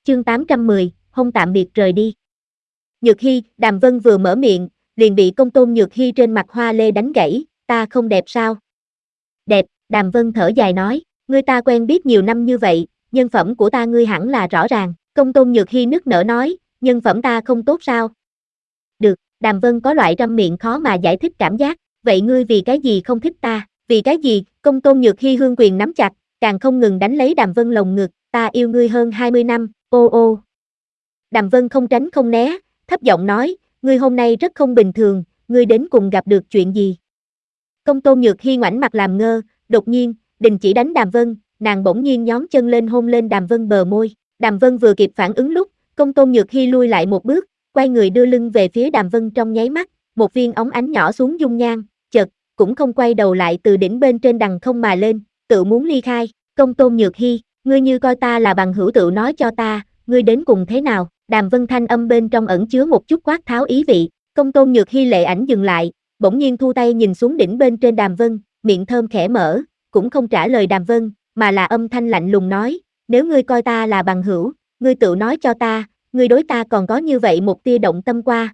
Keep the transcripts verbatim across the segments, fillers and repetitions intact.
chương tám trăm mười, hôn tạm biệt rời đi. Nhược Hy, Đàm Vân vừa mở miệng, liền bị Công Tôn Nhược Hy trên mặt hoa lê đánh gãy, ta không đẹp sao? Đẹp, Đàm Vân thở dài nói, ngươi ta quen biết nhiều năm như vậy, nhân phẩm của ta ngươi hẳn là rõ ràng. Công Tôn Nhược Hy nức nở nói, nhân phẩm ta không tốt sao? Được, Đàm Vân có loại trăm miệng khó mà giải thích cảm giác, vậy ngươi vì cái gì không thích ta? Vì cái gì? Công Tôn Nhược Hy hương quyền nắm chặt, càng không ngừng đánh lấy Đàm Vân lồng ngực, ta yêu ngươi hơn hai mươi năm, ô ô. Đàm Vân không tránh không né, thấp giọng nói, ngươi hôm nay rất không bình thường, ngươi đến cùng gặp được chuyện gì? Công Tôn Nhược Hy ngoảnh mặt làm ngơ, đột nhiên, đình chỉ đánh Đàm Vân, nàng bỗng nhiên nhón chân lên hôn lên Đàm Vân bờ môi. Đàm Vân vừa kịp phản ứng lúc, Công Tôn Nhược Hy lui lại một bước, quay người đưa lưng về phía Đàm Vân trong nháy mắt, một viên óng ánh nhỏ xuống dung nhan, chợt, cũng không quay đầu lại từ đỉnh bên trên đằng không mà lên, tự muốn ly khai. Công Tôn Nhược Hy, ngươi như coi ta là bằng hữu tự nói cho ta, ngươi đến cùng thế nào? Đàm Vân thanh âm bên trong ẩn chứa một chút quát tháo ý vị. Công Tôn Nhược Hy lệ ảnh dừng lại, bỗng nhiên thu tay nhìn xuống đỉnh bên trên Đàm Vân, miệng thơm khẽ mở, cũng không trả lời Đàm Vân, mà là âm thanh lạnh lùng nói, nếu ngươi coi ta là bằng hữu, ngươi tự nói cho ta, ngươi đối ta còn có như vậy một tia động tâm qua.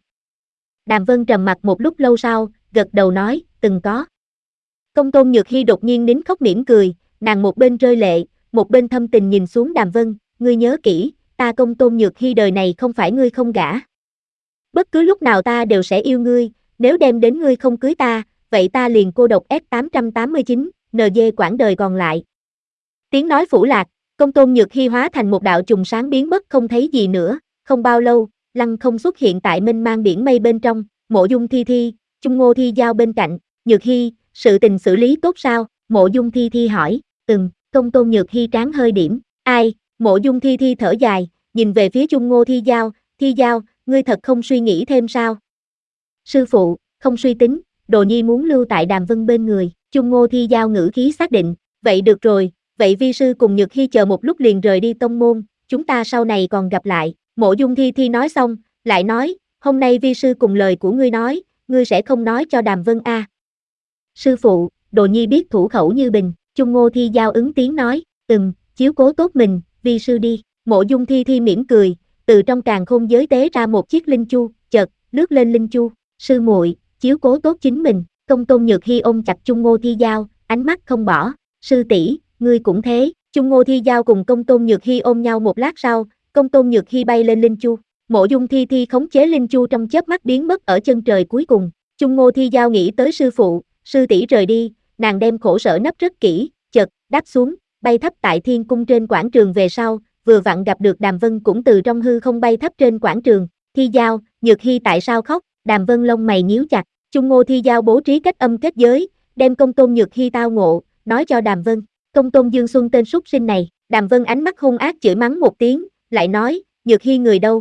Đàm Vân trầm mặt một lúc lâu sau, gật đầu nói, từng có. Công Tôn Nhược Hy đột nhiên nín khóc mỉm cười, nàng một bên rơi lệ, một bên thâm tình nhìn xuống Đàm Vân, ngươi nhớ kỹ, ta Công Tôn Nhược Hy đời này không phải ngươi không gả. Bất cứ lúc nào ta đều sẽ yêu ngươi, nếu đem đến ngươi không cưới ta, vậy ta liền cô độc S tám trăm tám mươi chín, en giê quãng đời còn lại. Tiếng nói phủ lạc, Công Tôn Nhược Hy hóa thành một đạo trùng sáng biến mất không thấy gì nữa, không bao lâu, lăng không xuất hiện tại mênh mang biển mây bên trong, Mộ Dung Thi Thi, Chung Ngô Thi Giao bên cạnh, Nhược Hy, sự tình xử lý tốt sao? Mộ Dung Thi Thi hỏi, ừm, Công Tôn Nhược Hy trán hơi điểm, ai? Mộ Dung Thi Thi thở dài, nhìn về phía Chung Ngô Thi Giao, Thi Giao, ngươi thật không suy nghĩ thêm sao? Sư phụ, không suy tính, Đồ Nhi muốn lưu tại Đàm Vân bên người, Chung Ngô Thi Giao ngữ khí xác định, vậy được rồi, vậy vi sư cùng Nhược Hy chờ một lúc liền rời đi tông môn, chúng ta sau này còn gặp lại. Mộ Dung Thi Thi nói xong, lại nói, hôm nay vi sư cùng lời của ngươi nói, ngươi sẽ không nói cho Đàm Vân a? À. Sư phụ, Đồ Nhi biết thủ khẩu như bình, Chung Ngô Thi Giao ứng tiếng nói, ừm, chiếu cố tốt mình, vi sư đi. Mộ Dung Thi Thi mỉm cười, từ trong càn khôn giới tế ra một chiếc linh chu, chợt lướt lên linh chu, sư muội, chiếu cố tốt chính mình. Công Tôn Nhược Hy ôm chặt Chung Ngô Thi Giao, ánh mắt không bỏ, sư tỷ, ngươi cũng thế. Chung Ngô Thi Giao cùng Công Tôn Nhược Hy ôm nhau một lát sau, Công Tôn Nhược Hy bay lên linh chu, Mộ Dung Thi Thi khống chế linh chu trong chớp mắt biến mất ở chân trời cuối cùng. Chung Ngô Thi Giao nghĩ tới sư phụ, sư tỷ rời đi, nàng đem khổ sở nấp rất kỹ, chợt đáp xuống, bay thấp tại thiên cung trên quảng trường về sau, vừa vặn gặp được Đàm Vân cũng từ trong hư không bay thấp trên quảng trường. Thi Giao, Nhược Hy tại sao khóc? Đàm Vân lông mày nhíu chặt. Chung Ngô Thi Giao bố trí cách âm kết giới, đem Công Tôn Nhược Hy tao ngộ, nói cho Đàm Vân. Công Tôn Dương Xuân tên súc sinh này. Đàm Vân ánh mắt hung ác chửi mắng một tiếng, lại nói, Nhược Hy người đâu?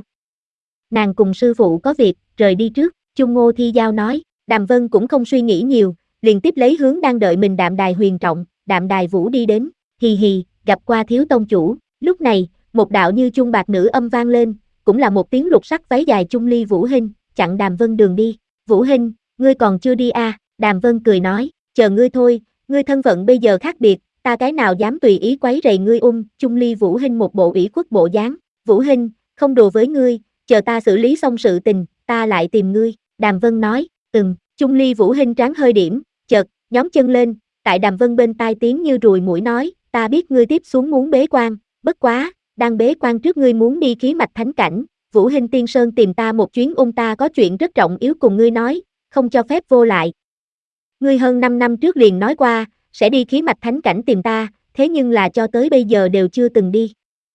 Nàng cùng sư phụ có việc, rời đi trước. Chung Ngô Thi Giao nói. Đàm Vân cũng không suy nghĩ nhiều, liền tiếp lấy hướng đang đợi mình Đạm Đài Huyền Trọng, Đạm Đài Vũ đi đến. Hì hì, gặp qua thiếu tông chủ. Lúc này, một đạo như chuông bạc nữ âm vang lên, cũng là một tiếng lục sắc váy dài Chung Ly Vũ Hinh, chặn Đàm Vân đường đi. Vũ Hinh, ngươi còn chưa đi à? Đàm Vân cười nói, chờ ngươi thôi, ngươi thân phận bây giờ khác biệt, ta cái nào dám tùy ý quấy rầy ngươi ung. Chung Ly Vũ Hinh một bộ ủy khuất bộ dáng, Vũ Hinh, không đùa với ngươi, chờ ta xử lý xong sự tình, ta lại tìm ngươi. Đàm Vân nói, ừm. Chung Ly Vũ Hinh trán hơi điểm, chợt, nhón chân lên, tại Đàm Vân bên tai tiếng như ruồi muỗi nói, ta biết ngươi tiếp xuống muốn bế quan, bất quá, đang bế quan trước ngươi muốn đi khí mạch thánh cảnh, Vũ Hinh Tiên Sơn tìm ta một chuyến ung ta có chuyện rất trọng yếu cùng ngươi nói, không cho phép vô lại. Ngươi hơn năm năm trước liền nói qua, sẽ đi khí mạch thánh cảnh tìm ta, thế nhưng là cho tới bây giờ đều chưa từng đi.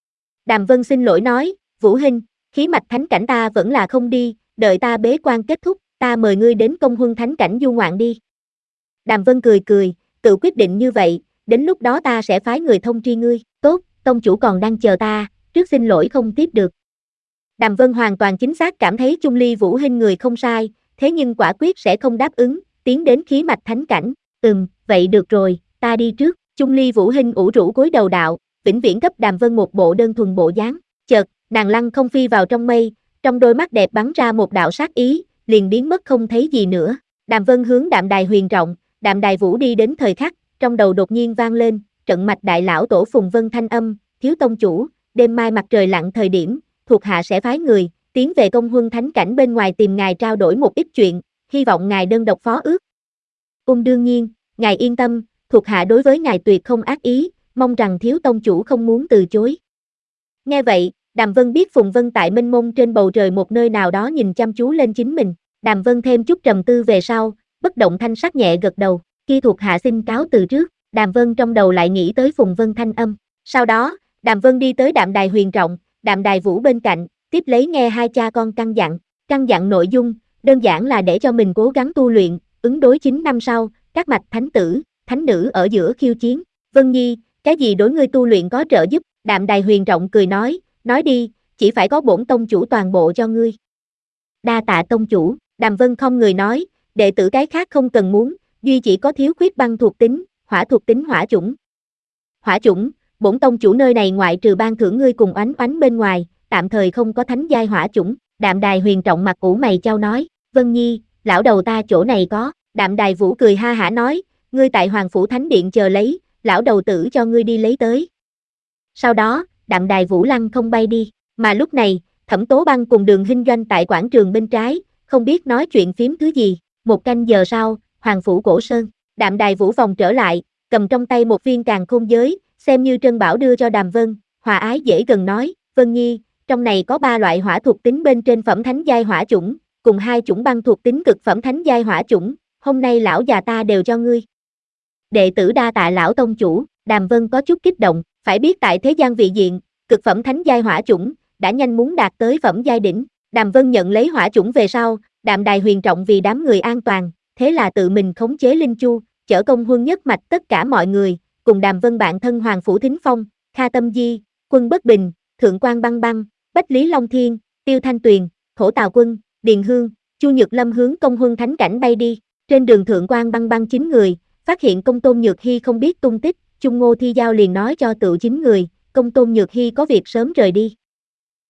Đàm Vân xin lỗi nói, Vũ Hinh, khí mạch thánh cảnh ta vẫn là không đi, đợi ta bế quan kết thúc, ta mời ngươi đến công huân thánh cảnh du ngoạn đi. Đàm Vân cười cười, tự quyết định như vậy, đến lúc đó ta sẽ phái người thông tri ngươi, tốt, tông chủ còn đang chờ ta, trước xin lỗi không tiếp được. Đàm Vân hoàn toàn chính xác cảm thấy Chung Ly Vũ Hinh người không sai, thế nhưng quả quyết sẽ không đáp ứng, tiến đến khí mạch thánh cảnh, ừm, vậy được rồi, ta đi trước. Chung Ly Vũ Hinh ủ rũ cúi đầu đạo, vĩnh viễn cấp Đàm Vân một bộ đơn thuần bộ dáng, chợt, nàng lăng không phi vào trong mây, trong đôi mắt đẹp bắn ra một đạo sát ý, liền biến mất không thấy gì nữa. Đàm Vân hướng Đạm Đài Huyền Trọng, Đạm Đài Vũ đi đến thời khắc, trong đầu đột nhiên vang lên, trận mạch đại lão tổ Phùng Vân thanh âm, thiếu tông chủ, đêm mai mặt trời lặn thời điểm, thuộc hạ sẽ phái người, tiến về công huân thánh cảnh bên ngoài tìm ngài trao đổi một ít chuyện, hy vọng ngài đơn độc phó ước. Ung đương nhiên, ngài yên tâm, thuộc hạ đối với ngài tuyệt không ác ý, mong rằng thiếu tông chủ không muốn từ chối. Nghe vậy, Đàm Vân biết Phùng Vân tại mênh mông trên bầu trời một nơi nào đó nhìn chăm chú lên chính mình, Đàm Vân thêm chút trầm tư về sau, bất động thanh sắc nhẹ gật đầu, kia thuộc hạ xin cáo từ trước, Đàm Vân trong đầu lại nghĩ tới Phùng Vân thanh âm, sau đó, Đàm Vân đi tới Đạm Đài Huyền Trọng, Đạm Đài Vũ bên cạnh, tiếp lấy nghe hai cha con căn dặn, căn dặn nội dung, đơn giản là để cho mình cố gắng tu luyện, ứng đối chín năm sau, các mạch thánh tử, thánh nữ ở giữa khiêu chiến, Vân Nhi, cái gì đối ngươi tu luyện có trợ giúp, Đạm Đài Huyền Trọng cười nói, nói đi, chỉ phải có bổn tông chủ toàn bộ cho ngươi. Đa tạ tông chủ, Đàm Vân không người nói, đệ tử cái khác không cần muốn, duy chỉ có thiếu khuyết băng thuộc tính, hỏa thuộc tính hỏa chủng. Hỏa chủng, bổn tông chủ nơi này ngoại trừ ban thưởng ngươi cùng oánh oánh bên ngoài, tạm thời không có thánh giai hỏa chủng, Đạm Đài Huyền Trọng mặt ủ mày chau nói, Vân Nhi, lão đầu ta chỗ này có, Đạm Đài Vũ cười ha hả nói, ngươi tại Hoàng Phủ Thánh Điện chờ lấy, lão đầu tử cho ngươi đi lấy tới. Sau đó, Đạm Đài Vũ lăng không bay đi, mà lúc này, Thẩm Tố Băng cùng Đường Hinh Doanh tại quảng trường bên trái, không biết nói chuyện phím thứ gì, một canh giờ sau, Hoàng Phủ Cổ Sơn, Đạm Đài Vũ vòng trở lại, cầm trong tay một viên càn khôn giới, xem như trân bảo đưa cho Đàm Vân, hòa ái dễ gần nói, Vân Nhi, trong này có ba loại hỏa thuộc tính bên trên phẩm thánh giai hỏa chủng, cùng hai chủng băng thuộc tính cực phẩm thánh giai hỏa chủng, hôm nay lão già ta đều cho ngươi. Đệ tử đa tạ lão tông chủ, Đàm Vân có chút kích động, phải biết tại thế gian vị diện, cực phẩm thánh giai hỏa chủng, đã nhanh muốn đạt tới phẩm giai đỉnh, Đàm Vân nhận lấy hỏa chủng về sau, Đạm Đài Huyền Trọng vì đám người an toàn, thế là tự mình khống chế Linh Chu, chở công huân nhất mạch tất cả mọi người, cùng Đàm Vân bạn thân Hoàng Phủ Thính Phong, Kha Tâm Di, Quân Bất Bình, Thượng quan Băng Băng, Bách Lý Long Thiên, Tiêu Thanh Tuyền, Thổ Tào Quân, Điền Hương, Chu Nhược Lâm hướng công huân thánh cảnh bay đi, trên đường Thượng quan Băng Băng chín người, phát hiện Công Tôn Nhược Hy không biết tung tích, Chung Ngô Thi Giao liền nói cho tự chín người, Công Tôn Nhược Hy có việc sớm rời đi.